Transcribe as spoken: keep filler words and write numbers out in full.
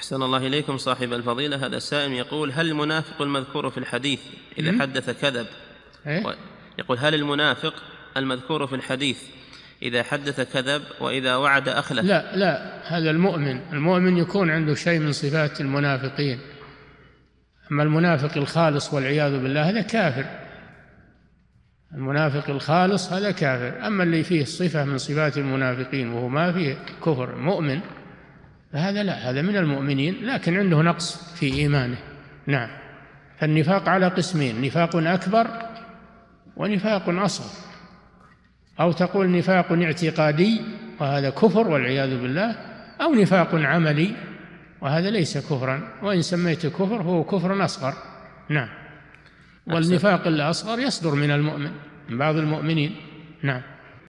أحسن الله إليكم صاحب الفضيلة. هذا السائل يقول: هل المنافق المذكور في الحديث إذا حدث كذب؟ إيه؟ يقول: هل المنافق المذكور في الحديث إذا حدث كذب وإذا وعد أخلف؟ لا لا، هذا المؤمن. المؤمن يكون عنده شيء من صفات المنافقين، أما المنافق الخالص والعياذ بالله هذا كافر. المنافق الخالص هذا كافر. أما اللي فيه صفة من صفات المنافقين وهو ما فيه كفر، مؤمن، فهذا لا، هذا من المؤمنين لكن عنده نقص في إيمانه. نعم. فالنفاق على قسمين: نفاق أكبر ونفاق أصغر، أو تقول نفاق اعتقادي وهذا كفر والعياذ بالله، أو نفاق عملي وهذا ليس كفرا، وإن سميته كفر هو كفر أصغر. نعم. والنفاق الأصغر يصدر من المؤمن، من بعض المؤمنين. نعم.